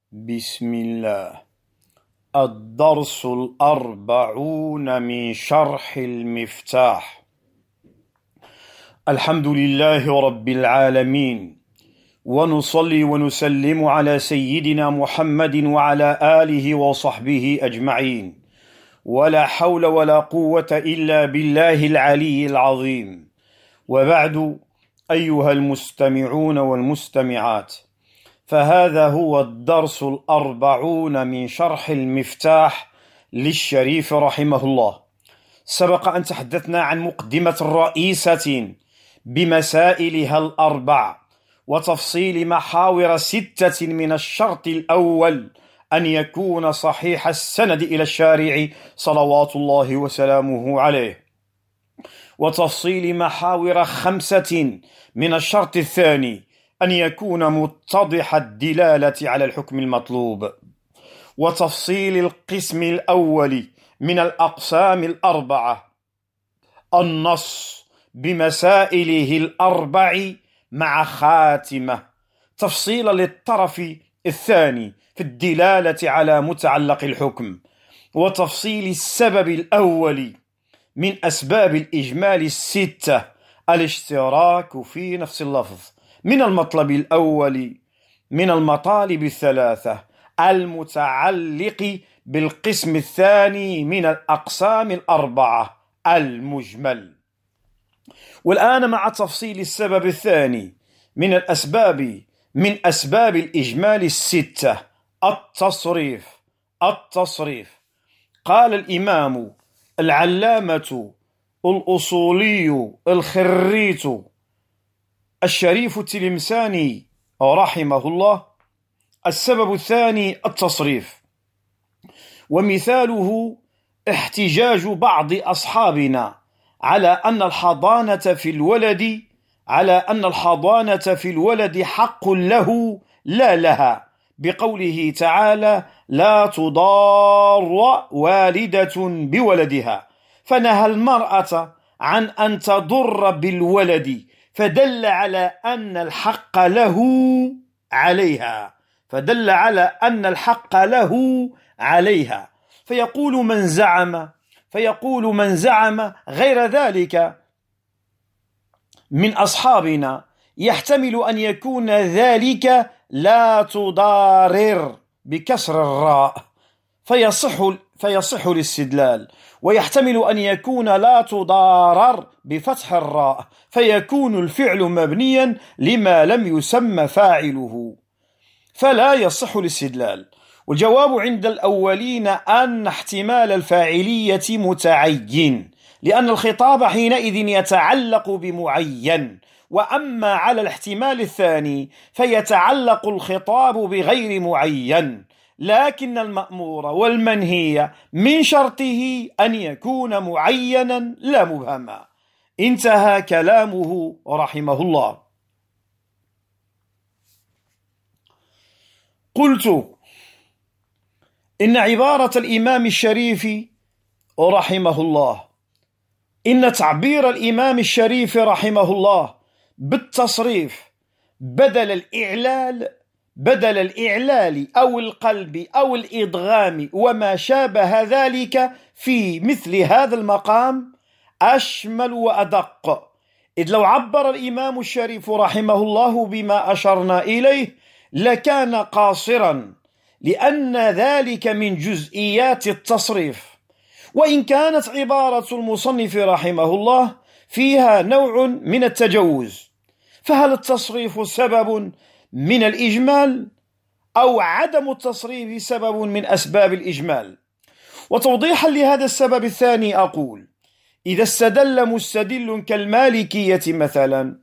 بسم الله. الدرس 40 من شرح المفتاح. الحمد لله رب العالمين، ونصلي ونسلم على سيدنا محمد وعلى آله وصحبه أجمعين، ولا حول ولا قوة إلا بالله العلي العظيم. وبعد، أيها المستمعون والمستمعات، فهذا هو الدرس 40 من شرح المفتاح للشريف رحمه الله. سبق أن تحدثنا عن مقدمة رئيسة بمسائلها الأربع، وتفصيل محاور 6 من الشرط الأول أن يكون صحيح السند إلى الشارع صلوات الله وسلامه عليه، وتفصيل محاور 5 من الشرط الثاني أن يكون متضح الدلالة على الحكم المطلوب، وتفصيل القسم الأول من الأقسام الأربعة، النص بمسائله الأربع مع خاتمة، تفصيل للطرف الثاني في الدلالة على متعلق الحكم، وتفصيل السبب الأول من أسباب الإجمال 6 الاشتراك في نفس اللفظ من المطلب الأول من المطالب 3 المتعلق بالقسم الثاني من الأقسام الأربعة المجمل. والآن مع تفصيل السبب الثاني من أسباب الإجمال 6 التصريف. قال الإمام العلامة الأصولي الخريت الشريف التلمساني رحمه الله: السبب الثاني التصريف، ومثاله احتجاج بعض أصحابنا على أن الحضانة في الولد حق له لا لها، بقوله تعالى: لا تضار والدة بولدها، فنهى المرأة عن أن تضر بالولد، فدل على أن الحق له عليها. فيقول من زعم غير ذلك من أصحابنا يحتمل أن يكون ذلك لا تضارر بكسر الراء فيصح الاستدلال، ويحتمل أن يكون لا تضارر بفتح الراء فيكون الفعل مبنيا لما لم يسمى فاعله، فلا يصح الاستدلال. والجواب عند الأولين أن احتمال الفاعلية متعين، لأن الخطاب حينئذ يتعلق بمعين، وأما على الاحتمال الثاني فيتعلق الخطاب بغير معين، لكن المأمور والمنهي من شرطه أن يكون معينا لا مبهما. انتهى كلامه رحمه الله. قلت إن عبارة الإمام الشريف رحمه الله، إن تعبير الإمام الشريف رحمه الله بالتصريف بدل الإعلال أو القلب أو الإدغام وما شابه ذلك في مثل هذا المقام أشمل وأدق، إذ لو عبر الإمام الشريف رحمه الله بما أشرنا إليه لكان قاصرا، لأن ذلك من جزئيات التصريف، وإن كانت عبارة المصنف رحمه الله فيها نوع من التجوز، فهل التصريف سبب من الإجمال أو عدم التصريف سبب من أسباب الإجمال؟ وتوضيحا لهذا السبب الثاني أقول: إذا استدل مستدل كالمالكية مثلا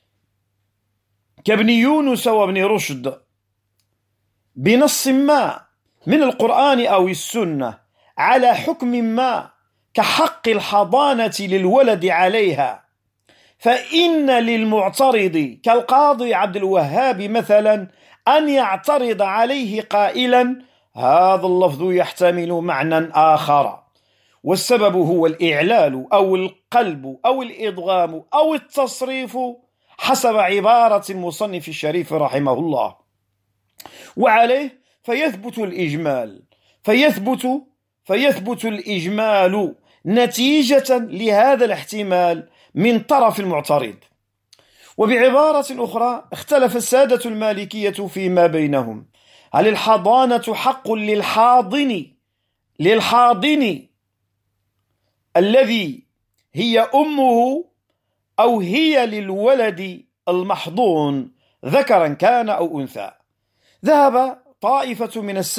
كابن يونس وابن رشد بنص ما من القرآن أو السنة على حكم ما كحق الحضانة للولد عليها، فإن للمعترض كالقاضي عبد الوهاب مثلا أن يعترض عليه قائلا: هذا اللفظ يحتمل معنى آخر، والسبب هو الإعلال أو القلب أو الإدغام أو التصريف حسب عبارة المصنف الشريف رحمه الله. وعليه فيثبت الإجمال فيثبت الإجمال نتيجة لهذا الاحتمال من طرف المعترض. وبعبارة أخرى، اختلف السادة المالكية فيما بينهم: هل الحضانة حق للحاضن الذي هي أمه، أو هي للولد المحضون ذكرا كان أو أنثى؟ ذهبت طائفة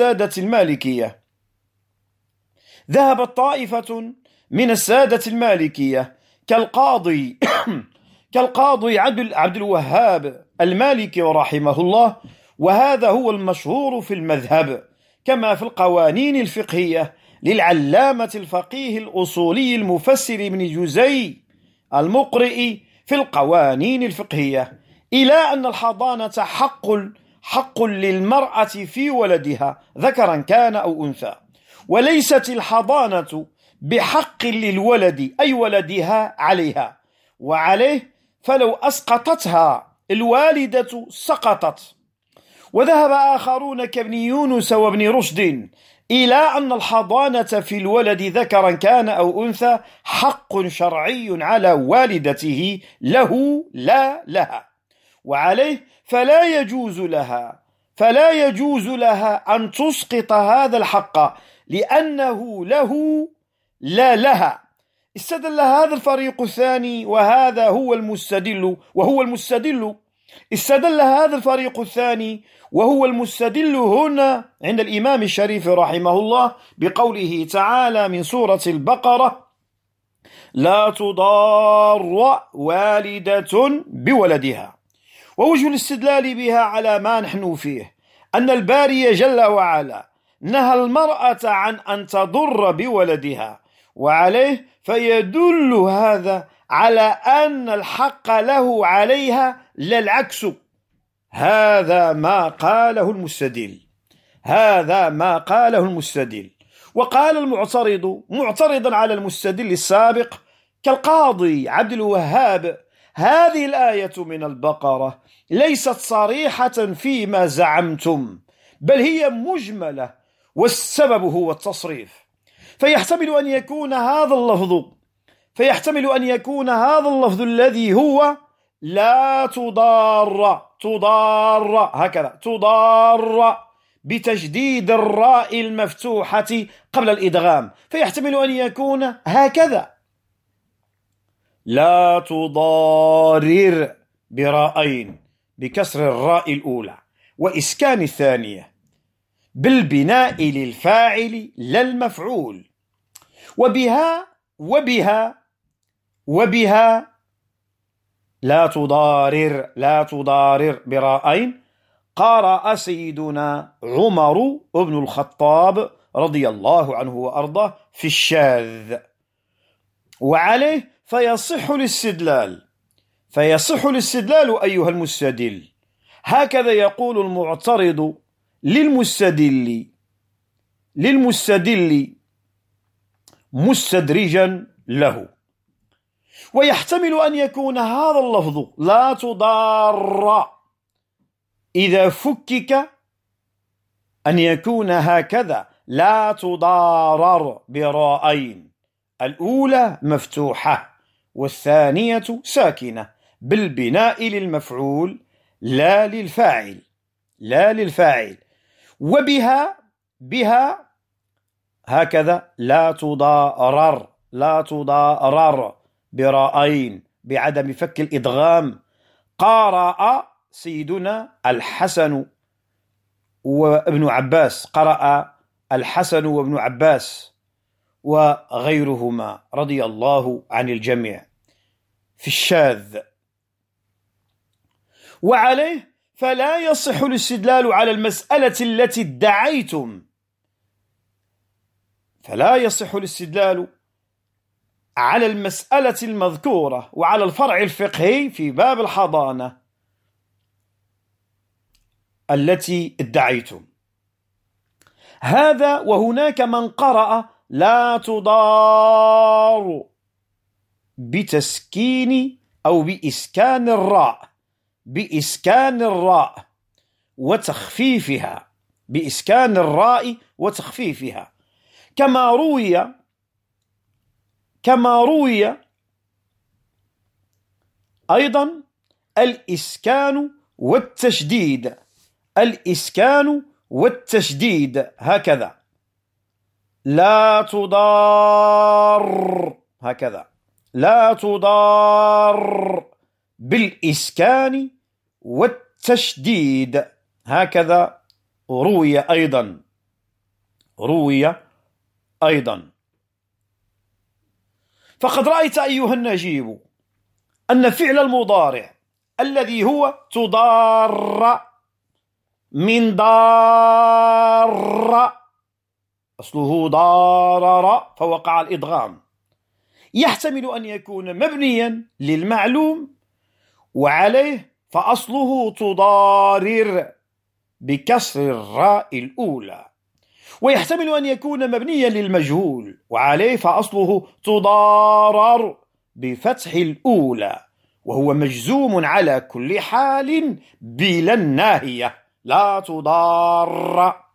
من السادة المالكية كالقاضي عبد الوهاب المالكي رحمه الله، وهذا هو المشهور في المذهب، كما في القوانين الفقهية للعلامة الفقيه الأصولي المفسر ابن جزي المقرئ في القوانين الفقهية، إلى أن الحضانة حق للمرأة في ولدها ذكرا كان أو أنثى، وليست الحضانة بحق للولد أي ولدها عليها، وعليه فلو أسقطتها الوالدة سقطت. وذهب آخرون كابن يونس وابن رشد إلى أن الحضانة في الولد ذكرا كان أو أنثى حق شرعي على والدته له لا لها، وعليه فلا يجوز لها أن تسقط هذا الحق لأنه له لا لها. استدل هذا الفريق الثاني استدل هذا الفريق الثاني وهو المستدل هنا عند الإمام الشريف رحمه الله بقوله تعالى من سورة البقرة: لا تضار والدة بولدها. ووجه الاستدلال بها على ما نحن فيه أن الباري جل وعلا نهى المرأة عن أن تضر بولدها، وعليه فيدل هذا على أن الحق له عليها لا العكس. هذا ما قاله المستدل. وقال المعترض معترضا على المستدل السابق كالقاضي عبد الوهاب: هذه الآية من البقرة ليست صريحة فيما زعمتم، بل هي مجملة، والسبب هو التصريف. فيحتمل أن يكون هذا اللفظ الذي هو لا تضار هكذا تضار بتشديد الراء المفتوحة قبل الإدغام، فيحتمل أن يكون هكذا: لا تضارر براءين بكسر الراء الأولى وإسكان الثانية بالبناء للفاعل لا المفعول. وبها لا تضارر براءين قرأ سيدنا عمر بن الخطاب رضي الله عنه وأرضاه في الشاذ، وعليه فيصح الاستدلال أيها المستدل. هكذا يقول المعترض للمستدل مستدرجا له. ويحتمل أن يكون هذا اللفظ لا تضار إذا فكك أن يكون هكذا: لا تضارر براءين، الأولى مفتوحة والثانية ساكنة بالبناء للمفعول لا للفاعل. وبها هكذا لا تضارر براءين بعدم فك الإدغام. قرأ سيدنا الحسن وابن عباس، قرأ الحسن وابن عباس وغيرهما رضي الله عن الجميع في الشاذ. وعليه فلا يصح الاستدلال على المسألة التي ادعيتم، فلا يصح الاستدلال على المسألة المذكورة وعلى الفرع الفقهي في باب الحضانة التي ادعيتم هذا. وهناك من قرأ لا تضار بتسكين أو بإسكان الراء وتخفيفها بإسكان الراء وتخفيفها، كما روي أيضا الإسكان والتشديد هكذا: لا تضار، هكذا لا تضار بالإسكان والتشديد، هكذا روي أيضا. فقد رأيت أيها النجيب أن فعل المضارع الذي هو تضار من ضار، أصله ضارر فوقع الإدغام، يحتمل أن يكون مبنيا للمعلوم وعليه فأصله تضارر بكسر الراء الأولى، ويحتمل أن يكون مبنيا للمجهول وعليه فأصله تضارر بفتح الأولى، وهو مجزوم على كل حال بلا الناهية، لا تضار.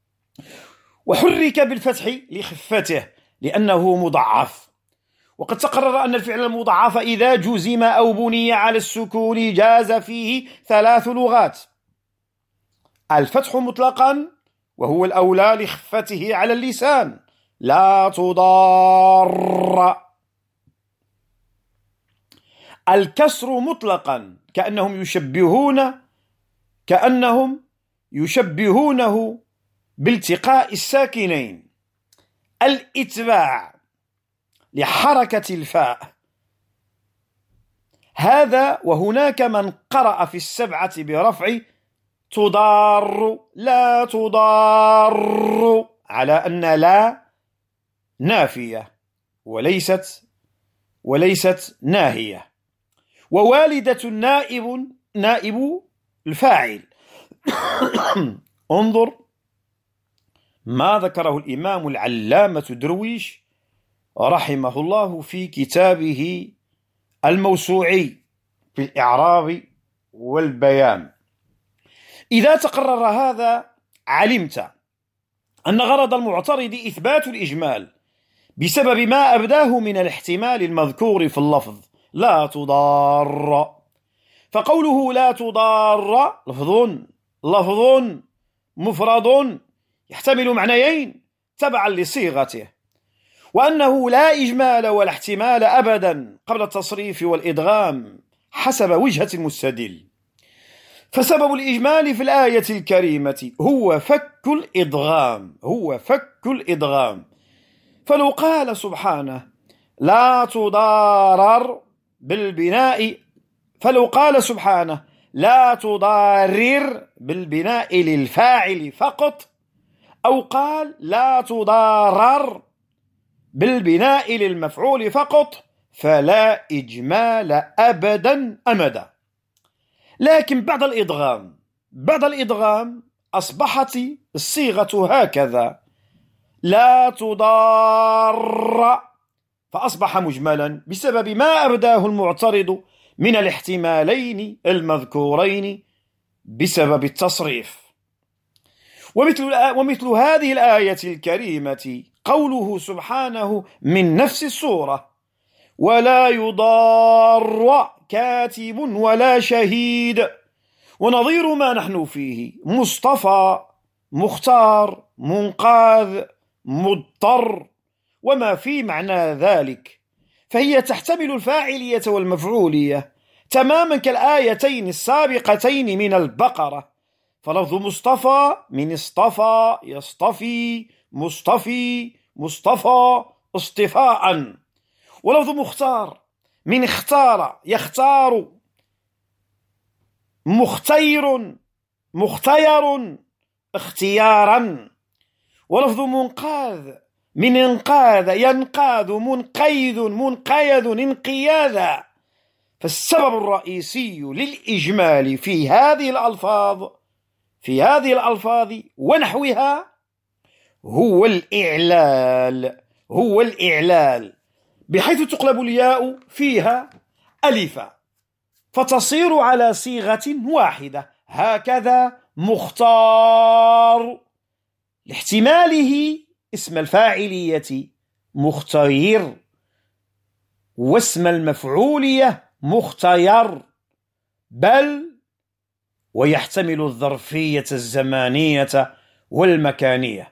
وحرك بالفتح لخفته لأنه مضعف. وقد تقرر أن الفعل المضاعف إذا جزم أو بني على السكون جاز فيه 3 لغات: الفتح مطلقا وهو الأولى لخفته على اللسان، لا تضار. الكسر مطلقا كأنهم يشبهونه بالتقاء الساكنين. الإتباع لحركة الفاء، هذا وهناك من قرأ في 7 برفع تضار، لا تضار، على أن لا نافية وليست ناهية. ووالدة نائب الفاعل. انظر ما ذكره الإمام العلامة درويش رحمه الله في كتابه الموسوعي في الإعراب والبيان. إذا تقرر هذا علمت أن غرض المعترض إثبات الإجمال بسبب ما أبداه من الاحتمال المذكور في اللفظ لا تضار. فقوله لا تضار لفظ مفرد يحتمل معنيين تبعا لصيغته، وأنه لا إجمال ولا احتمال أبدا قبل التصريف والإدغام حسب وجهة المستدل. فسبب الإجمال في الآية الكريمة هو فك الإدغام. فلو قال سبحانه لا تضارر بالبناء، فلو قال سبحانه لا تضارر بالبناء للفاعل فقط، أو قال لا تضارر بالبناء للمفعول فقط، فلا إجمال أمدا. لكن بعد الإدغام أصبحت الصيغة هكذا: لا تضار، فأصبح مجملا بسبب ما أبداه المعترض من الاحتمالين المذكورين بسبب التصريف. ومثل هذه الآية الكريمة قوله سبحانه من نفس السورة: ولا يضار كاتب ولا شهيد. ونظير ما نحن فيه مصطفى، مختار، منقاذ، مضطر، وما في معنى ذلك، فهي تحتمل الفاعلية والمفعولية تماما كالآيتين السابقتين من البقرة. فلفظ مصطفى من اصطفى يصطفي، مصطفي مصطفى اصطفاء. ولفظ مختار من اختار يختار، مختير مختير اختيارا. ولفظ منقاذ من انقاذ ينقاذ، منقيذ منقيذ انقياذا. فالسبب الرئيسي للإجمال في هذه الألفاظ ونحوها هو الإعلال، بحيث تقلب الياء فيها ألفا، فتصير على صيغة واحدة، هكذا مختار لاحتماله اسم الفاعلية مختير، واسم المفعولية مختير، بل ويحتمل الظرفية الزمانية والمكانية.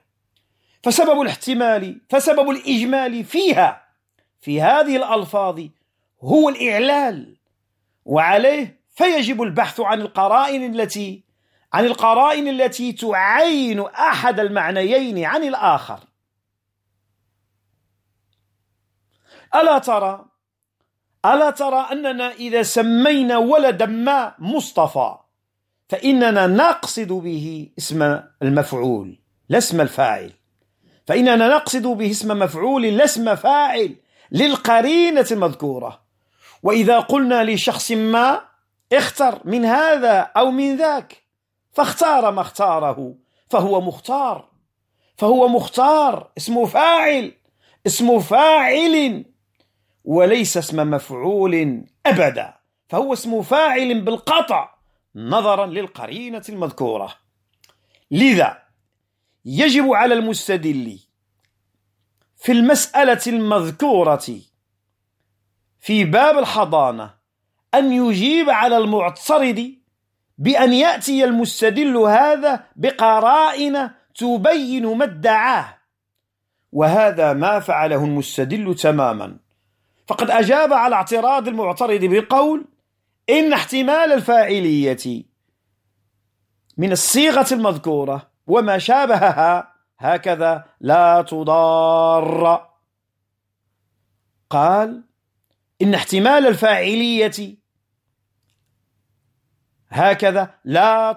فسبب الإجمال في هذه الألفاظ هو الإعلال، وعليه فيجب البحث عن القرائن التي تعين أحد المعنيين عن الآخر. ألا ترى أننا إذا سمينا ولدا ما مصطفى فإننا نقصد به اسم المفعول لا اسم الفاعل، فإننا نقصد به اسم مفعول لا اسم فاعل للقرينة المذكورة. وإذا قلنا لشخص ما اختر من هذا أو من ذاك فاختار ما اختاره فهو مختار اسم فاعل وليس اسم مفعول أبدا، فهو اسم فاعل بالقطع نظرا للقرينة المذكورة. لذا يجب على المستدل في المسألة المذكورة في باب الحضانة أن يجيب على المعترض بأن يأتي المستدل هذا بقرائن تبين ما ادعاه، وهذا ما فعله المستدل تماما. فقد أجاب على اعتراض المعترض بقول إن احتمال الفاعلية من الصيغة المذكورة وما شابهها هكذا لا تضار. قال إن احتمال الفاعلية هكذا لا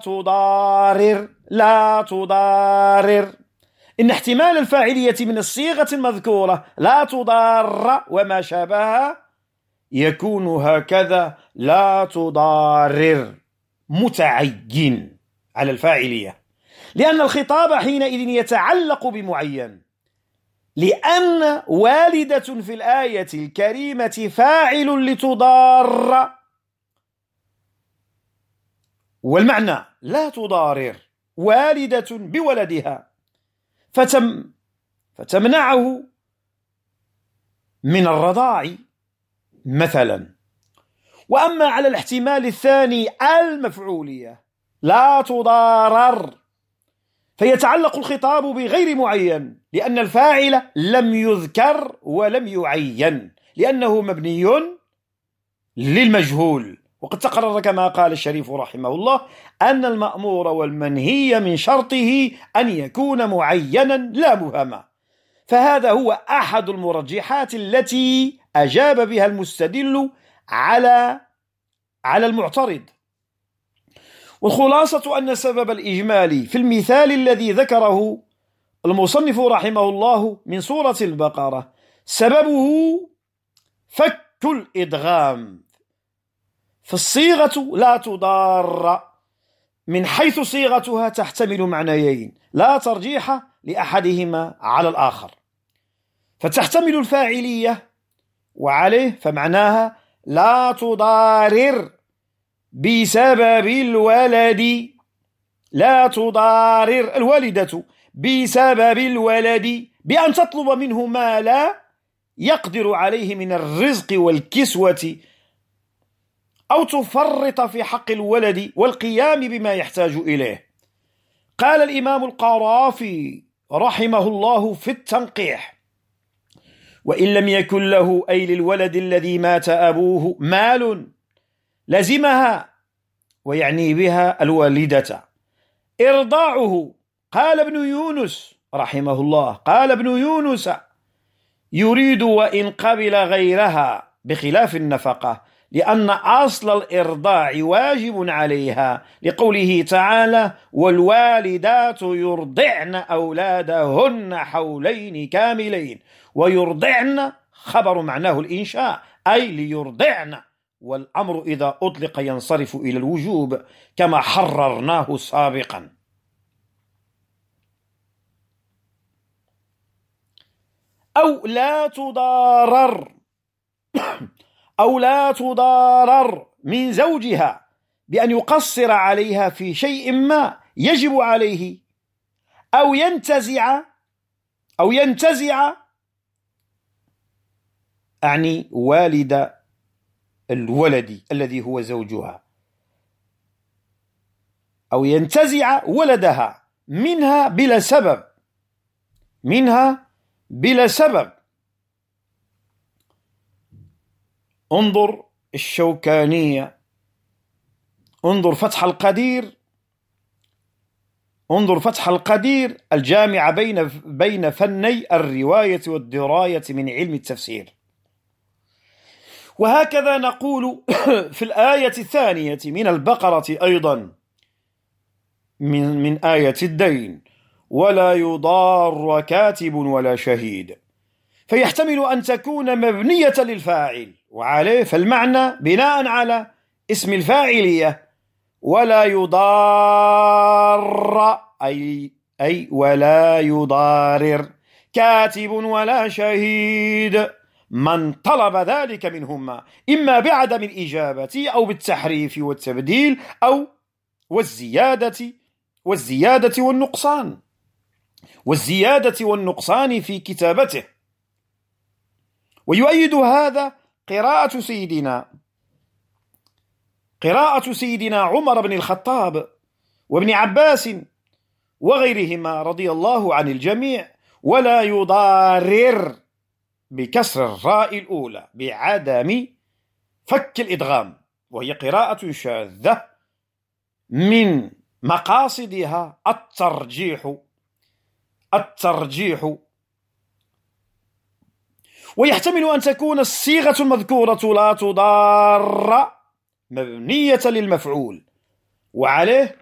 تضارر إن احتمال الفاعلية من الصيغة المذكورة لا تضار وما شابهها يكون هكذا لا تضارر متعين على الفاعلية، لأن الخطاب حينئذ يتعلق بمعين، لأن والدة في الآية الكريمة فاعل لتضار، والمعنى لا تضارر والدة بولدها فتمنعه من الرضاع مثلا. وأما على الاحتمال الثاني المفعولية لا تضارر فيتعلق الخطاب بغير معين، لأن الفاعل لم يذكر ولم يعين، لأنه مبني للمجهول. وقد تقرر كما قال الشريف رحمه الله أن المأمور والمنهي من شرطه أن يكون معينا لا مبهما، فهذا هو أحد المرجحات التي أجاب بها المستدل على المعترض. والخلاصة أن سبب الإجمال في المثال الذي ذكره المصنف رحمه الله من سورة البقرة سببه فك الإدغام، فالصيغة لا تضار من حيث صيغتها تحتمل معنيين لا ترجيح لأحدهما على الآخر، فتحتمل الفاعلية وعليه فمعناها لا تضارر بسبب الولد، لا تضارر الوالدة بسبب الولد بأن تطلب منه ما لا يقدر عليه من الرزق والكسوة، أو تفرط في حق الولد والقيام بما يحتاج إليه. قال الإمام القرافي رحمه الله في التنقيح: وإن لم يكن له أي للولد الذي مات أبوه مال لزمها، ويعني بها الوالدة، إرضاعه. قال ابن يونس رحمه الله يريد وإن قبل غيرها بخلاف النفقة، لأن أصل الإرضاع واجب عليها، لقوله تعالى: والوالدات يرضعن أولادهن حولين كاملين. ويرضعن خبر معناه الإنشاء أي ليرضعن، والأمر إذا أطلق ينصرف إلى الوجوب كما حررناه سابقا. أو لا تضارر من زوجها بأن يقصر عليها في شيء ما يجب عليه أو ينتزع أعني والد الولد الذي هو زوجها، أو ينتزع ولدها منها بلا سبب. انظر الشوكانية، انظر فتح القدير الجامع بين فني الرواية والدراية من علم التفسير. وهكذا نقول في الآية الثانية من البقرة أيضا من آية الدين: ولا يضار كاتب ولا شهيد، فيحتمل أن تكون مبنية للفاعل وعليه، فالمعنى بناء على اسم الفاعلية ولا يضار أي ولا يضارر كاتب ولا شهيد من طلب ذلك منهما، إما بعدم الإجابة أو بالتحريف والتبديل أو والزيادة والنقصان في كتابته. ويؤيد هذا قراءة سيدنا عمر بن الخطاب وابن عباس وغيرهما رضي الله عن الجميع: ولا يضارر بكسر الراء الأولى بعدم فك الإدغام، وهي قراءة شاذة من مقاصدها الترجيح. ويحتمل أن تكون الصيغة المذكورة لا تضار مبنية للمفعول، وعليه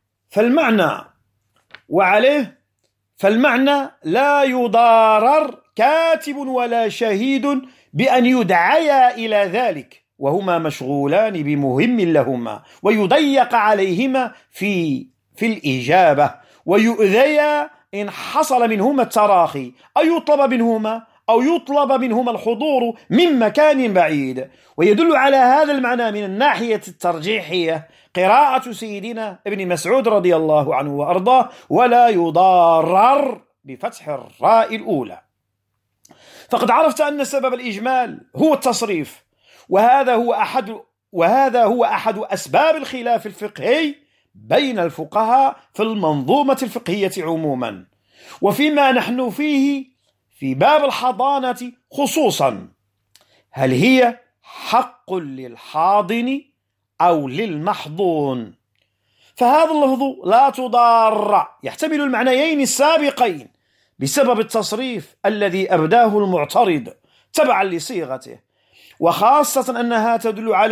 فالمعنى لا يضارر كاتب ولا شهيد بأن يدعيا إلى ذلك وهما مشغولان بمهم لهما، ويضيق عليهما في الإجابة، ويؤذيا إن حصل منهما التراخي أو يطلب منهما الحضور من مكان بعيد. ويدل على هذا المعنى من الناحية الترجيحية قراءة سيدنا ابن مسعود رضي الله عنه وأرضاه: ولا يضارر بفتح الراء الأولى. فقد عرفت أن سبب الإجمال هو التصريف، وهذا هو أحد أسباب الخلاف الفقهي بين الفقهاء في المنظومة الفقهية عموما، وفيما نحن فيه في باب الحضانة خصوصا: هل هي حق للحاضن أو للمحضون؟ فهذا اللفظ لا تضار يحتمل المعنيين السابقين بسبب التصريف الذي أبداه المعترض تبعا لصيغته، وخاصة أنها تدل على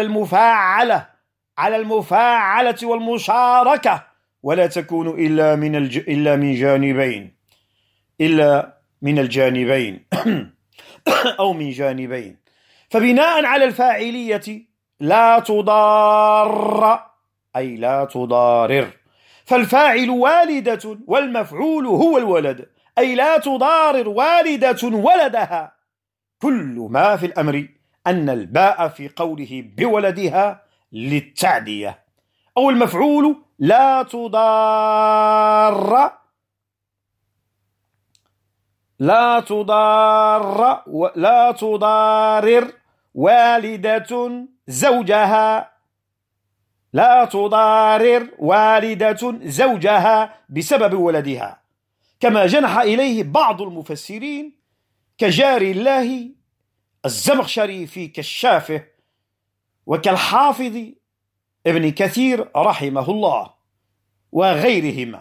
المفاعلة والمشاركة، ولا تكون إلا من الجانبين أو من جانبين. فبناء على الفاعلية لا تضار أي لا تضارر، فالفاعل والدة والمفعول هو الولد، أي لا تضارر والدة ولدها. كل ما في الأمر أن الباء في قوله بولدها للتعدية، أو المفعول لا تضارر والدة زوجها بسبب ولدها، كما جنح إليه بعض المفسرين كجاري الله الزمخشري في كشافه، وكالحافظ ابن كثير رحمه الله وغيرهما.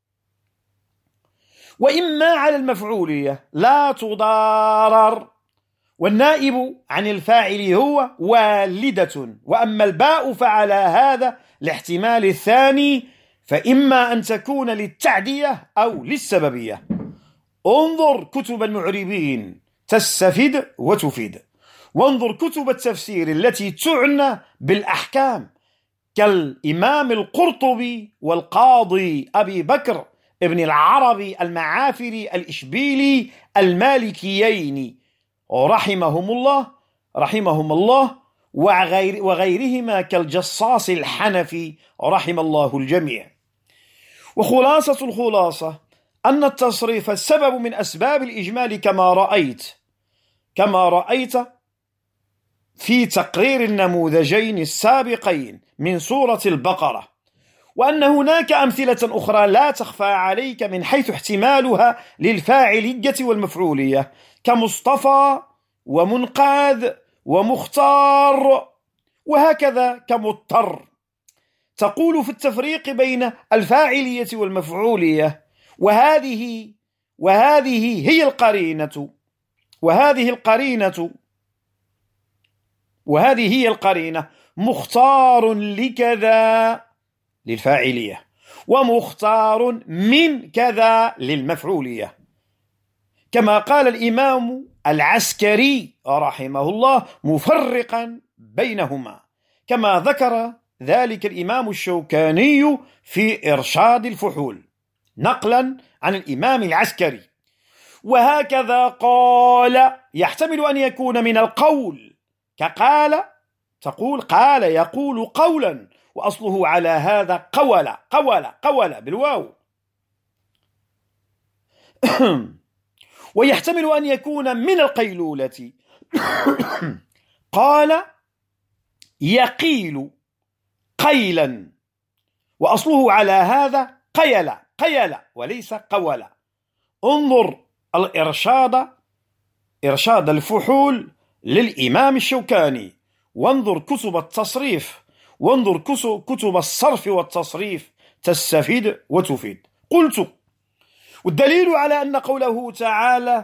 وإما على المفعولية لا تضارر، والنائب عن الفاعل هو والدة، وأما الباء فعلى هذا الاحتمال الثاني، فإما أن تكون للتعدية أو للسببية. انظر كتب المعربين تستفيد وتفيد، وانظر كتب التفسير التي تعنى بالأحكام كالإمام القرطبي والقاضي أبي بكر ابن العربي المعافري الإشبيلي المالكيين رحمهم الله وغيرهما كالجصاص الحنفي رحم الله الجميع. وخلاصة الخلاصة أن التصريف سبب من أسباب الإجمال كما رأيت في تقرير النموذجين السابقين من سورة البقرة، وأن هناك أمثلة أخرى لا تخفى عليك من حيث احتمالها للفاعلية والمفعولية، كمصطفى ومنقاذ ومختار، وهكذا كمضطر. تقول في التفريق بين الفاعلية والمفعولية: وهذه هي القرينة مختار لكذا للفاعلية، ومختار من كذا للمفعولية، كما قال الإمام العسكري رحمه الله مفرقا بينهما، كما ذكر ذلك الإمام الشوكاني في إرشاد الفحول نقلا عن الإمام العسكري. وهكذا قال يحتمل أن يكون من القول، كقال، تقول قال يقول قولا، وأصله على هذا قول بالواو. ويحتمل أن يكون من القيلولة، قال يقيل قيلا، وأصله على هذا قيل وليس قول. انظر إرشاد الفحول للإمام الشوكاني، وانظر كتب التصريف، وانظر كتب الصرف والتصريف، تستفيد وتفيد. قلت: والدليل على أن قوله تعالى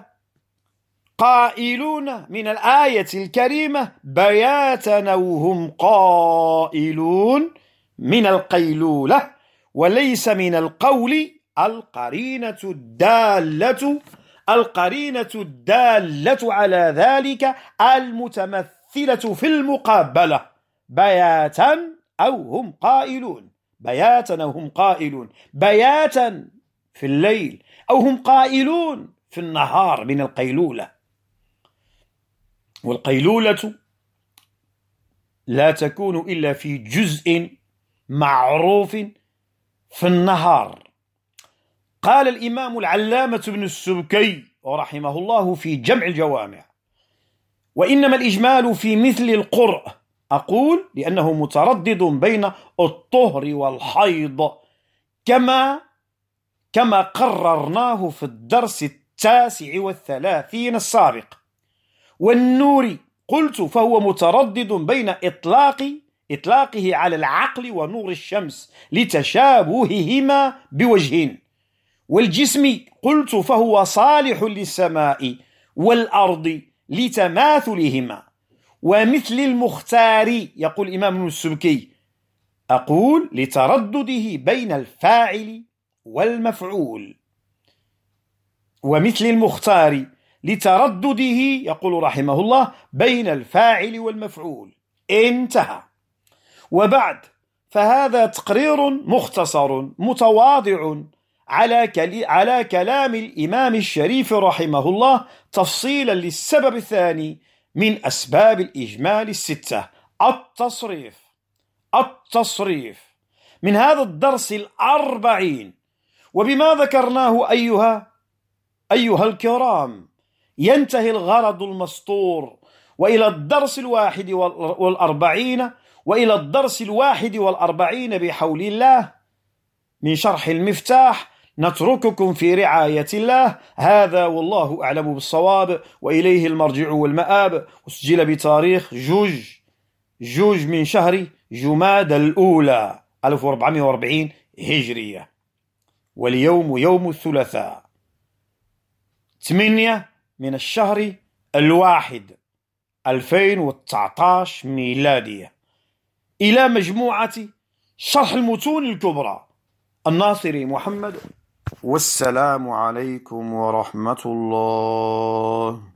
قائلون من الآية الكريمة بياتا وهم قائلون من القيلولة وليس من القول القرينة الدالة على ذلك المتمثلة في المقابلة، بياتا أو هم قائلون، بياتا في الليل، أو هم قائلون في النهار من القيلولة. والقيلولة لا تكون إلا في جزء معروف في النهار. قال الإمام العلامة ابن السبكي رحمه الله في جمع الجوامع: وإنما الإجمال في مثل القرء، أقول لأنه متردد بين الطهر والحيض، كما قررناه في الدرس 39 السابق. والنور قلت فهو متردد بين إطلاقه على العقل ونور الشمس لتشابههما بوجهين. والجسم قلت فهو صالح للسماء والأرض لتماثلهما. ومثل المختار، يقول الإمام ابن السبكي، أقول لتردده بين الفاعل والمفعول. ومثل المختار لتردده، يقول رحمه الله، بين الفاعل والمفعول. انتهى. وبعد، فهذا تقرير مختصر متواضع على كلام الإمام الشريف رحمه الله تفصيلا للسبب الثاني من أسباب الإجمال الستة: التصريف من هذا الدرس 40. وبما ذكرناه أيها الكرام ينتهي الغرض المسطور، وإلى الدرس 41 بحول الله من شرح المفتاح نترككم في رعاية الله. هذا والله أعلم بالصواب، وإليه المرجع والمآب. وسجل بتاريخ جوج من شهر جمادى الأولى 1440 هجرية، واليوم يوم الثلاثاء 8 من الشهر الواحد 2019 ميلادية. إلى مجموعة شرح المتون الكبرى، الناصري محمد، والسلام عليكم ورحمة الله.